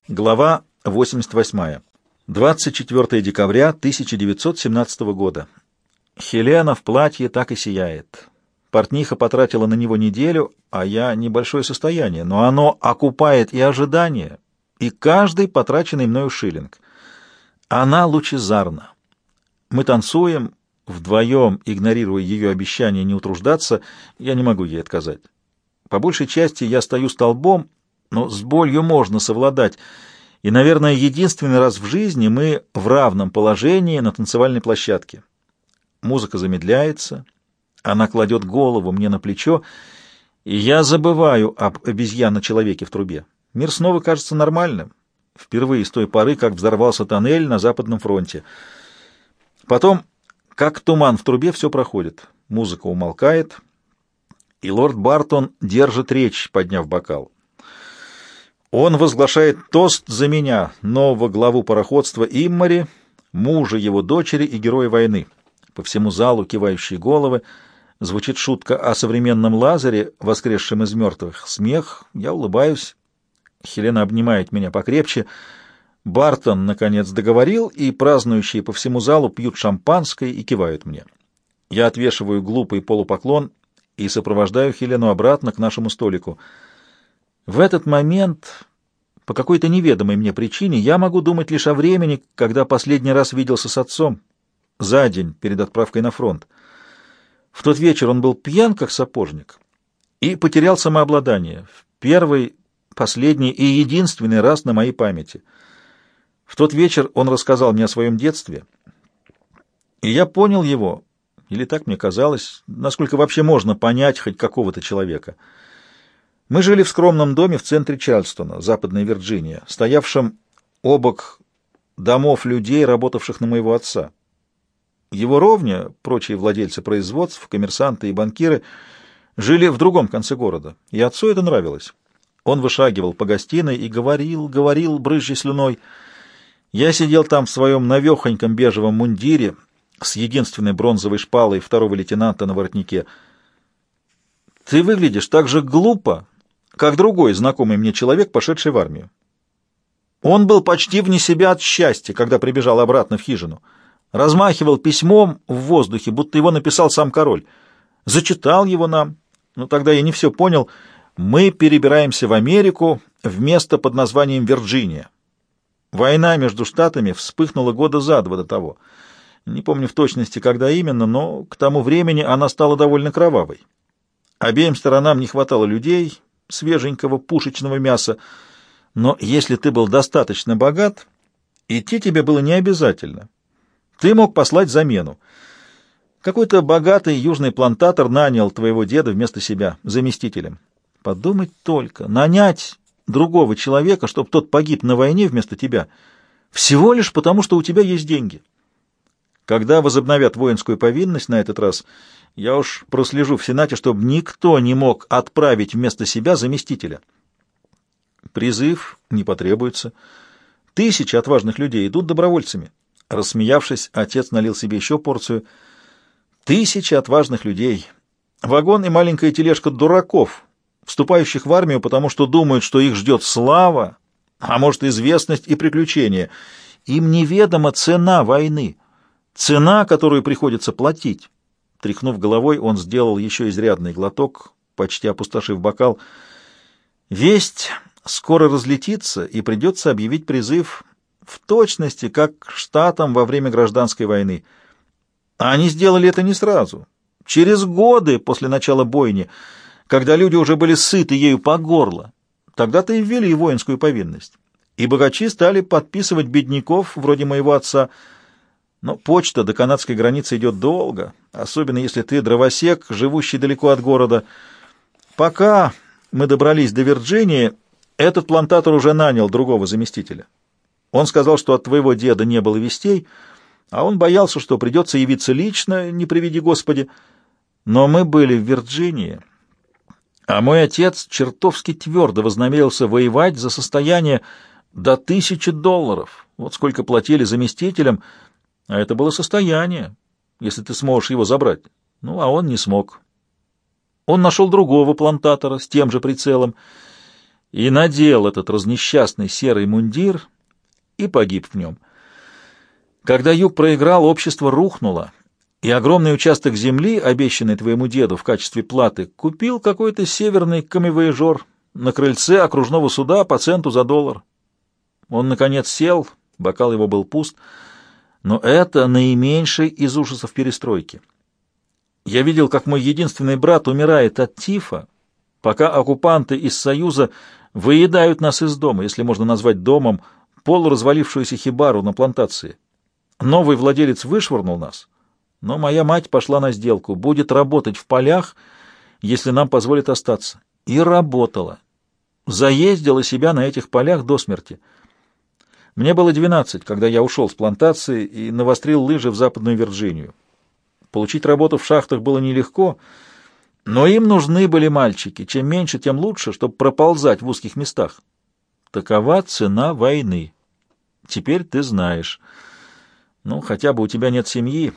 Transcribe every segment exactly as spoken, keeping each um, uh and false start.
Глава восемьдесят восьмая. двадцать четвёртого декабря тысяча девятьсот семнадцатого года. Хелена в платье так и сияет. Портниха потратила на него неделю, а я небольшое состояние, но оно окупает и ожидания, и каждый потраченный мною шиллинг. Она лучезарна. Мы танцуем вдвоем, игнорируя ее обещание не утруждаться, я не могу ей отказать. По большей части я стою столбом, но с болью можно совладать, и, наверное, единственный раз в жизни мы в равном положении на танцевальной площадке. Музыка замедляется, она кладет голову мне на плечо, и я забываю об обезьяно-человеке в трубе. Мир снова кажется нормальным, впервые с той поры, как взорвался тоннель на Западном фронте. Потом, как туман в трубе, все проходит, музыка умолкает, и лорд Бартон держит речь, подняв бокал. Он возглашает тост за меня, нового главу пароходства Иммари, мужа его дочери и героя войны. По всему залу кивающие головы. Звучит шутка о современном Лазаре, воскресшем из мертвых. Смех. Я улыбаюсь. Хелена обнимает меня покрепче. Бартон, наконец, договорил, и празднующие по всему залу пьют шампанское и кивают мне. Я отвешиваю глупый полупоклон и сопровождаю Хелену обратно к нашему столику. В этот момент, по какой-то неведомой мне причине, я могу думать лишь о времени, когда последний раз виделся с отцом, за день перед отправкой на фронт. В тот вечер он был пьян, как сапожник, и потерял самообладание. В первый, последний и единственный раз на моей памяти. В тот вечер он рассказал мне о своем детстве, и я понял его, или так мне казалось, насколько вообще можно понять хоть какого-то человека. Мы жили в скромном доме в центре Чарльстона, Западная Вирджиния, стоявшем обок домов людей, работавших на моего отца. Его ровня, прочие владельцы производств, коммерсанты и банкиры, жили в другом конце города, и отцу это нравилось. Он вышагивал по гостиной и говорил, говорил, брызжа слюной. Я сидел там в своем навехоньком бежевом мундире с единственной бронзовой шпалой второго лейтенанта на воротнике. «Ты выглядишь так же глупо, как другой знакомый мне человек, пошедший в армию. Он был почти вне себя от счастья, когда прибежал обратно в хижину. Размахивал письмом в воздухе, будто его написал сам король. Зачитал его нам. Но тогда я не все понял. Мы перебираемся в Америку в место под названием Вирджиния. Война между штатами вспыхнула года за два до того. Не помню в точности, когда именно, но к тому времени она стала довольно кровавой. Обеим сторонам не хватало людей, свеженького пушечного мяса, но если ты был достаточно богат, идти тебе было не обязательно. Ты мог послать замену. Какой-то богатый южный плантатор нанял твоего деда вместо себя заместителем. Подумать только, нанять другого человека, чтобы тот погиб на войне вместо тебя, всего лишь потому, что у тебя есть деньги. Когда возобновят воинскую повинность на этот раз, я уж прослежу в Сенате, чтобы никто не мог отправить вместо себя заместителя. Призыв не потребуется. Тысячи отважных людей идут добровольцами. Рассмеявшись, отец налил себе еще порцию. Тысячи отважных людей. Вагон и маленькая тележка дураков, вступающих в армию, потому что думают, что их ждет слава, а может, известность и приключения. Им неведома цена войны, цена, которую приходится платить. Тряхнув головой, он сделал еще изрядный глоток, почти опустошив бокал. Весть скоро разлетится, и придется объявить призыв в точности, как штатам во время гражданской войны. А они сделали это не сразу. Через годы после начала бойни, когда люди уже были сыты ею по горло, тогда-то и ввели воинскую повинность. И богачи стали подписывать бедняков, вроде моего отца. Но почта до канадской границы идет долго, особенно если ты дровосек, живущий далеко от города. Пока мы добрались до Вирджинии, этот плантатор уже нанял другого заместителя. Он сказал, что от твоего деда не было вестей, а он боялся, что придется явиться лично, не приведи Господи. Но мы были в Вирджинии, а мой отец чертовски твердо вознамерился воевать за состояние до тысячи долларов. Вот сколько платили заместителям. А это было состояние, если ты сможешь его забрать. Ну, а он не смог. Он нашел другого плантатора с тем же прицелом, и надел этот разнесчастный серый мундир и погиб в нем. Когда юг проиграл, общество рухнуло, и огромный участок земли, обещанный твоему деду в качестве платы, купил какой-то северный камевояжер на крыльце окружного суда по центу за доллар. Он, наконец, сел, бокал его был пуст, но это наименьший из ужасов перестройки. Я видел, как мой единственный брат умирает от тифа, пока оккупанты из Союза выедают нас из дома, если можно назвать домом, полуразвалившуюся хибару на плантации. Новый владелец вышвырнул нас, но моя мать пошла на сделку, будет работать в полях, если нам позволят остаться. И работала. Заездила себя на этих полях до смерти. Мне было двенадцать, когда я ушел с плантации и навострил лыжи в Западную Вирджинию. Получить работу в шахтах было нелегко, но им нужны были мальчики. Чем меньше, тем лучше, чтобы проползать в узких местах. Такова цена войны. Теперь ты знаешь. Ну, хотя бы у тебя нет семьи.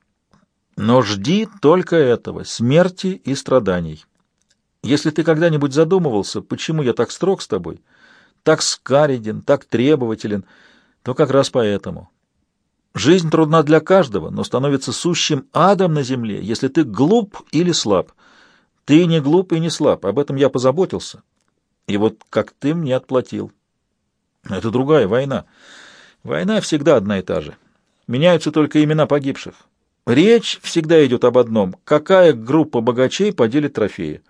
Но жди только этого — смерти и страданий. Если ты когда-нибудь задумывался, почему я так строг с тобой, так скареден, так требователен, то как раз поэтому. Жизнь трудна для каждого, но становится сущим адом на земле, если ты глуп или слаб. Ты не глуп и не слаб, об этом я позаботился. И вот как ты мне отплатил. Это другая война. Война всегда одна и та же. Меняются только имена погибших. Речь всегда идет об одном: какая группа богачей поделит трофеи.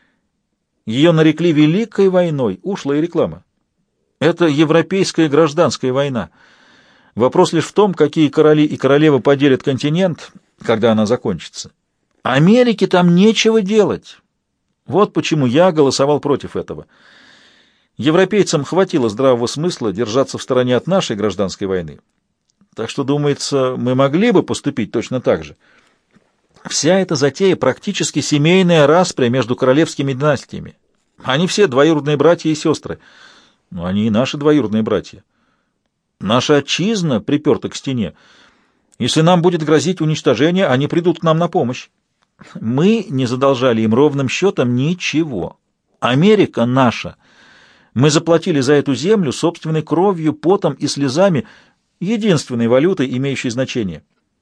Ее нарекли Великой войной, ушлая реклама. Это европейская гражданская война. Вопрос лишь в том, какие короли и королевы поделят континент, когда она закончится. Америке там нечего делать. Вот почему я голосовал против этого. Европейцам хватило здравого смысла держаться в стороне от нашей гражданской войны. Так что, думается, мы могли бы поступить точно так же. Вся эта затея практически семейная распря между королевскими династиями. Они все двоюродные братья и сестры. Но они и наши двоюродные братья. Наша отчизна приперта к стене. Если нам будет грозить уничтожение, они придут к нам на помощь. Мы не задолжали им ровным счетом ничего. Америка наша. Мы заплатили за эту землю собственной кровью, потом и слезами, единственной валютой, имеющей значение.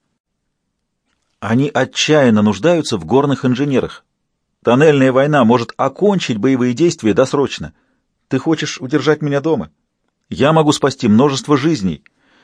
Они отчаянно нуждаются в горных инженерах. Тоннельная война может окончить боевые действия досрочно. Ты хочешь удержать меня дома? Я могу спасти множество жизней.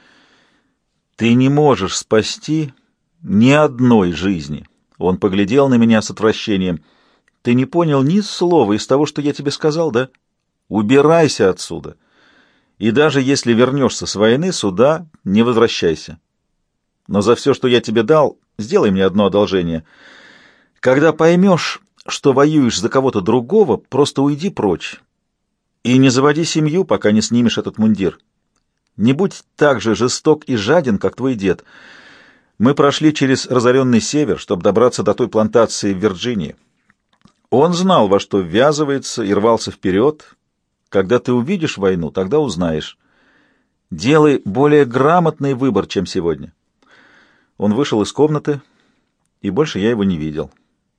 Ты не можешь спасти ни одной жизни. Он поглядел на меня с отвращением. Ты не понял ни слова из того, что я тебе сказал, да? Убирайся отсюда. И даже если вернешься с войны, сюда не возвращайся. Но за все, что я тебе дал, сделай мне одно одолжение. Когда поймешь, что воюешь за кого-то другого, просто уйди прочь. И не заводи семью, пока не снимешь этот мундир. Не будь так же жесток и жаден, как твой дед. Мы прошли через разоренный север, чтобы добраться до той плантации в Вирджинии. Он знал, во что ввязывается, и рвался вперед. Когда ты увидишь войну, тогда узнаешь. Делай более грамотный выбор, чем сегодня. Он вышел из комнаты, и больше я его не видел.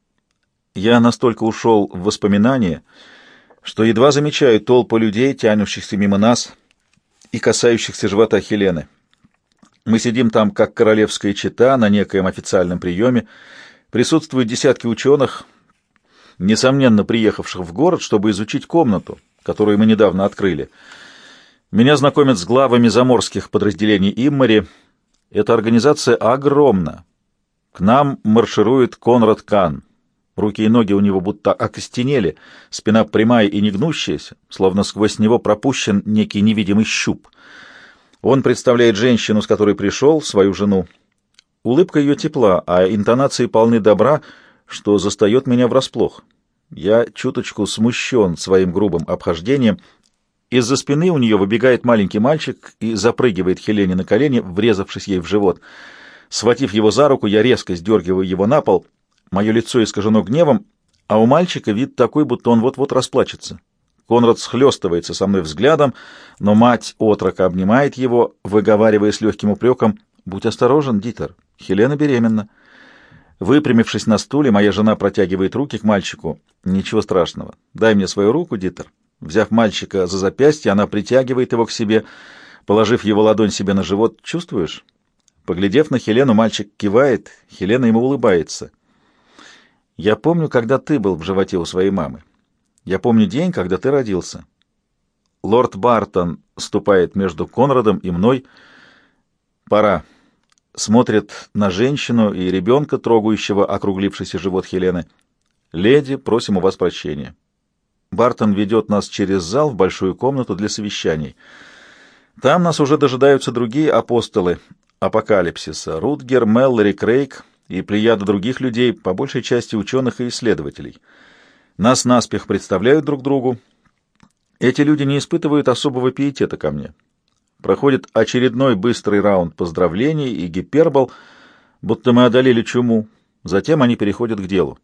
Я настолько ушел в воспоминания, что едва замечаю толпу людей, тянущихся мимо нас и касающихся живота Хелены. Мы сидим там, как королевская чета, на некоем официальном приеме. Присутствуют десятки ученых, несомненно, приехавших в город, чтобы изучить комнату, которую мы недавно открыли. Меня знакомят с главами заморских подразделений Иммари. Эта организация огромна. К нам марширует Конрад Кан. Руки и ноги у него будто окостенели, спина прямая и негнущаяся, словно сквозь него пропущен некий невидимый щуп. Он представляет женщину, с которой пришел, свою жену. Улыбка ее тепла, а интонации полны добра, что застает меня врасплох. Я чуточку смущен своим грубым обхождением. Из-за спины у нее выбегает маленький мальчик и запрыгивает Хелене на колени, врезавшись ей в живот. Схватив его за руку, я резко сдергиваю его на пол. Мое лицо искажено гневом, а у мальчика вид такой, будто он вот-вот расплачется. Конрад схлестывается со мной взглядом, но мать отрока обнимает его, выговаривая с легким упреком: «Будь осторожен, Дитер, Хелена беременна». Выпрямившись на стуле, моя жена протягивает руки к мальчику. «Ничего страшного. Дай мне свою руку, Дитер. Взяв мальчика за запястье, она притягивает его к себе, положив его ладонь себе на живот. «Чувствуешь?» Поглядев на Хелену, мальчик кивает, Хелена ему улыбается. «Я помню, когда ты был в животе у своей мамы. Я помню день, когда ты родился». Лорд Бартон ступает между Конрадом и мной. «Пора». Смотрит на женщину и ребенка, трогающего округлившийся живот Хелены. «Леди, просим у вас прощения». Бартон ведет нас через зал в большую комнату для совещаний. Там нас уже дожидаются другие апостолы апокалипсиса — Рутгер, Мэллори, Крейг и плеяда других людей, по большей части ученых и исследователей. Нас наспех представляют друг другу. Эти люди не испытывают особого пиетета ко мне. Проходит очередной быстрый раунд поздравлений и гипербол, будто мы одолели чуму. Затем они переходят к делу.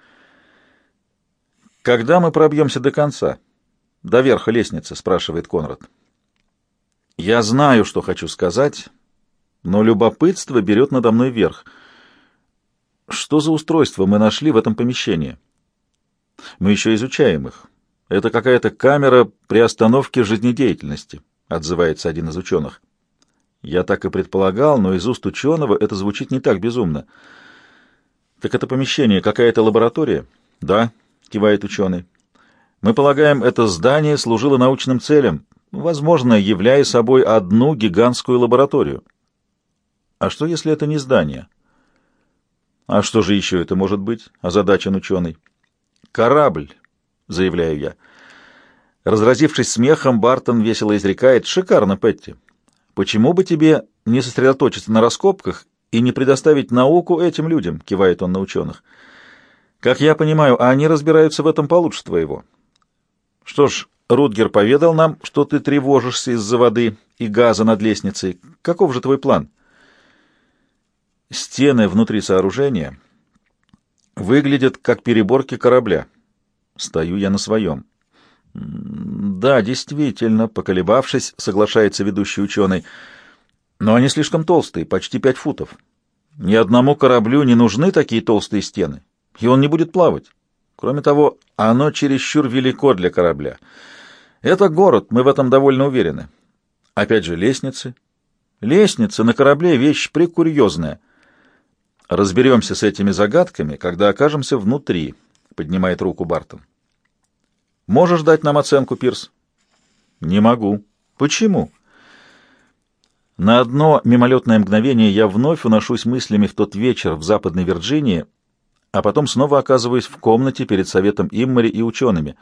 «Когда мы пробьемся до конца? До верха лестницы?» — спрашивает Конрад. Я знаю, что хочу сказать, но любопытство берет надо мной верх. Что за устройство мы нашли в этом помещении? Мы еще изучаем их. Это какая-то камера при остановке жизнедеятельности, отзывается один из ученых. Я так и предполагал, но из уст ученого это звучит не так безумно. Так это помещение какая-то лаборатория? Да, кивает ученый. Мы полагаем, это здание служило научным целям, возможно, являя собой одну гигантскую лабораторию. А что, если это не здание? А что же еще это может быть? Озадачен ученый. Корабль, заявляю я. Разразившись смехом, Бартон весело изрекает: «Шикарно, Петти. Почему бы тебе не сосредоточиться на раскопках и не предоставить науку этим людям?» — кивает он на ученых. «Как я понимаю, они разбираются в этом получше твоего. Что ж, Рутгер поведал нам, что ты тревожишься из-за воды и газа над лестницей. Каков же твой план?» Стены внутри сооружения выглядят как переборки корабля. Стою я на своем. Да, действительно, поколебавшись, соглашается ведущий ученый. Но они слишком толстые, почти пять футов. Ни одному кораблю не нужны такие толстые стены, и он не будет плавать. Кроме того, оно чересчур велико для корабля. Это город, мы в этом довольно уверены. Опять же, лестницы. Лестница на корабле — вещь прекурьезная. Разберемся с этими загадками, когда окажемся внутри, поднимает руку Бартон. Можешь дать нам оценку, Пирс? Не могу. Почему? На одно мимолетное мгновение я вновь уношусь мыслями в тот вечер в Западной Вирджинии, а потом снова оказываюсь в комнате перед советом Иммори и учеными.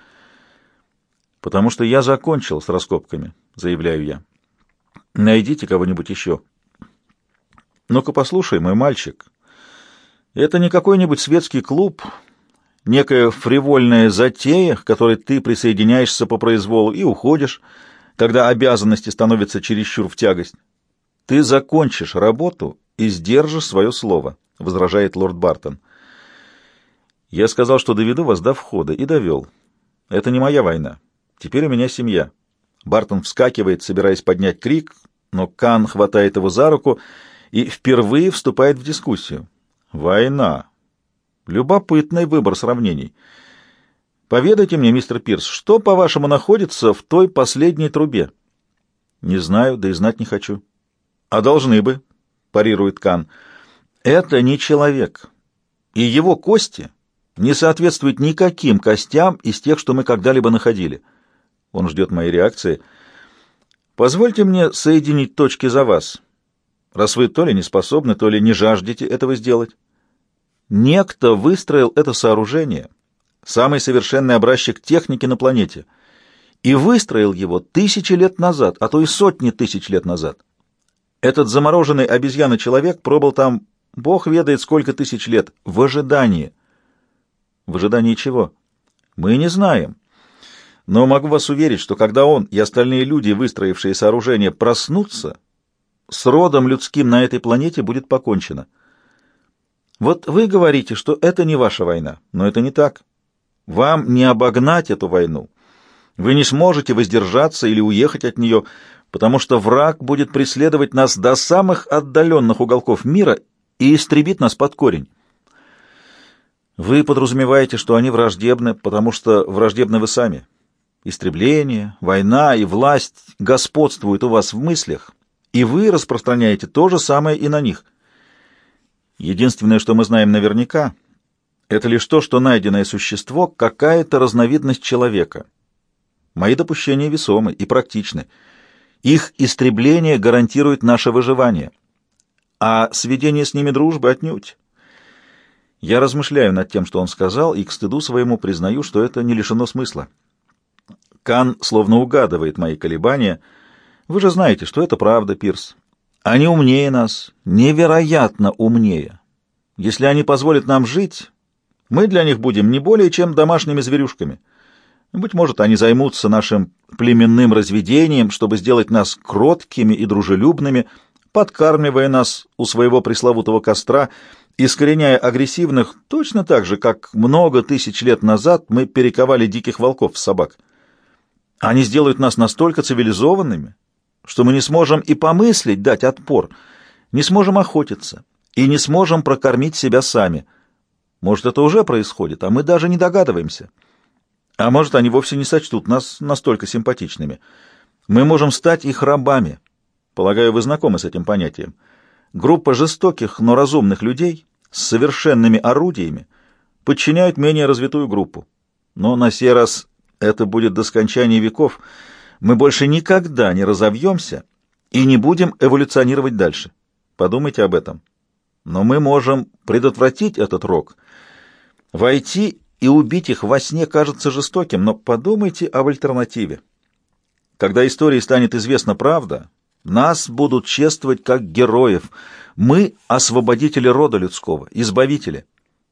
Потому что я закончил с раскопками, заявляю я. Найдите кого-нибудь еще. Ну-ка послушай, мой мальчик. Это не какой-нибудь светский клуб, некая фривольная затея, к которой ты присоединяешься по произволу и уходишь, когда обязанности становятся чересчур в тягость. Ты закончишь работу и сдержишь свое слово, возражает лорд Бартон. Я сказал, что доведу вас до входа, и довел. Это не моя война. Теперь у меня семья. Бартон вскакивает, собираясь поднять крик, но Кан хватает его за руку и впервые вступает в дискуссию. Война. Любопытный выбор сравнений. Поведайте мне, мистер Пирс, что, по-вашему, находится в той последней трубе? Не знаю, да и знать не хочу. А должны бы, парирует Кан. Это не человек, и его кости не соответствуют никаким костям из тех, что мы когда-либо находили. Он ждет моей реакции. Позвольте мне соединить точки за вас, раз вы то ли не способны, то ли не жаждете этого сделать. Некто выстроил это сооружение, самый совершенный образчик техники на планете, и выстроил его тысячи лет назад, а то и сотни тысяч лет назад. Этот замороженный обезьяна-человек пробыл там, бог ведает сколько тысяч лет, в ожидании. В ожидании чего? Мы не знаем. Но могу вас уверить, что когда он и остальные люди, выстроившие сооружение, проснутся, с родом людским на этой планете будет покончено. Вот вы говорите, что это не ваша война, но это не так. Вам не обогнать эту войну. Вы не сможете воздержаться или уехать от нее, потому что враг будет преследовать нас до самых отдаленных уголков мира и истребит нас под корень. Вы подразумеваете, что они враждебны, потому что враждебны вы сами. Истребление, война и власть господствуют у вас в мыслях, и вы распространяете то же самое и на них. Единственное, что мы знаем наверняка, это лишь то, что найденное существо — какая-то разновидность человека. Мои допущения весомы и практичны. Их истребление гарантирует наше выживание, а сведение с ними дружбы отнюдь. Я размышляю над тем, что он сказал, и к стыду своему признаю, что это не лишено смысла. Кан словно угадывает мои колебания. Вы же знаете, что это правда, Пирс. Они умнее нас, невероятно умнее. Если они позволят нам жить, мы для них будем не более чем домашними зверюшками. Быть может, они займутся нашим племенным разведением, чтобы сделать нас кроткими и дружелюбными, подкармливая нас у своего пресловутого костра, искореняя агрессивных точно так же, как много тысяч лет назад мы перековали диких волков в собак. Они сделают нас настолько цивилизованными, что мы не сможем и помыслить дать отпор, не сможем охотиться и не сможем прокормить себя сами. Может, это уже происходит, а мы даже не догадываемся. А может, они вовсе не сочтут нас настолько симпатичными. Мы можем стать их рабами. Полагаю, вы знакомы с этим понятием. Группа жестоких, но разумных людей с совершенными орудиями подчиняют менее развитую группу. Но на сей раз это будет до скончания веков. Мы больше никогда не разовьемся и не будем эволюционировать дальше. Подумайте об этом. Но мы можем предотвратить этот рок. Войти и убить их во сне кажется жестоким, но подумайте об альтернативе. Когда истории станет известна правда, нас будут чествовать как героев. Мы — освободители рода людского, избавители.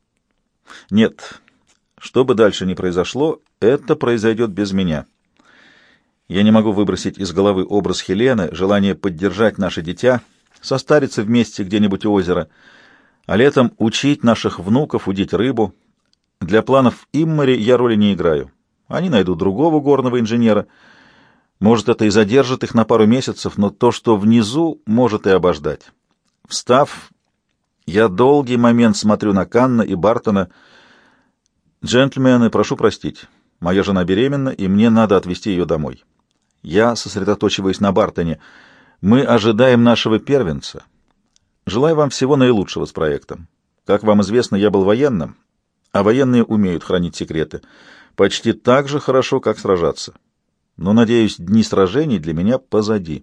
Нет, что бы дальше ни произошло, это произойдет без меня. Я не могу выбросить из головы образ Хелены, желание поддержать наше дитя, состариться вместе где-нибудь у озера, а летом учить наших внуков удить рыбу. Для планов Иммари я роли не играю. Они найдут другого горного инженера. Может, это и задержит их на пару месяцев, но то, что внизу, может и обождать. Встав, я долгий момент смотрю на Канна и Бартона. «Джентльмены, прошу простить. Моя жена беременна, и мне надо отвезти ее домой». Я сосредоточиваюсь на Бартоне. «Мы ожидаем нашего первенца. Желаю вам всего наилучшего с проектом. Как вам известно, я был военным, а военные умеют хранить секреты. Почти так же хорошо, как сражаться. Но, надеюсь, дни сражений для меня позади».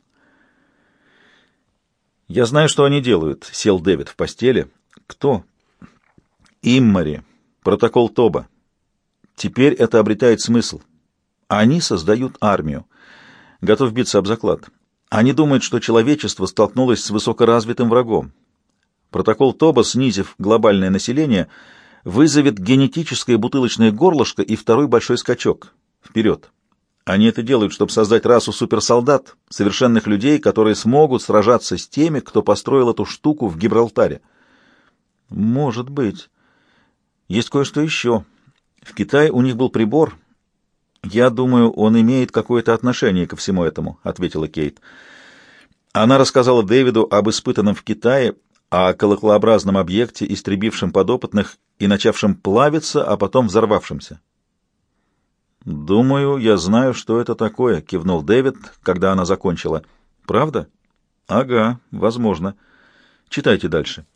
«Я знаю, что они делают», — сел Дэвид в постели. «Кто?» «Иммари. Протокол Тоба. Теперь это обретает смысл. Они создают армию. Готов биться об заклад. Они думают, что человечество столкнулось с высокоразвитым врагом. Протокол Тоба, снизив глобальное население, вызовет генетическое бутылочное горлышко и второй большой скачок. Вперед. Они это делают, чтобы создать расу суперсолдат, совершенных людей, которые смогут сражаться с теми, кто построил эту штуку в Гибралтаре. Может быть. Есть кое-что еще. В Китае у них был прибор. Я думаю, он имеет какое-то отношение ко всему этому, ответила Кейт. Она рассказала Дэвиду об испытанном в Китае, о колоколообразном объекте, истребившем подопытных и начавшем плавиться, а потом взорвавшемся. «Думаю, я знаю, что это такое», — кивнул Дэвид, когда она закончила. «Правда?» «Ага, возможно. Читайте дальше».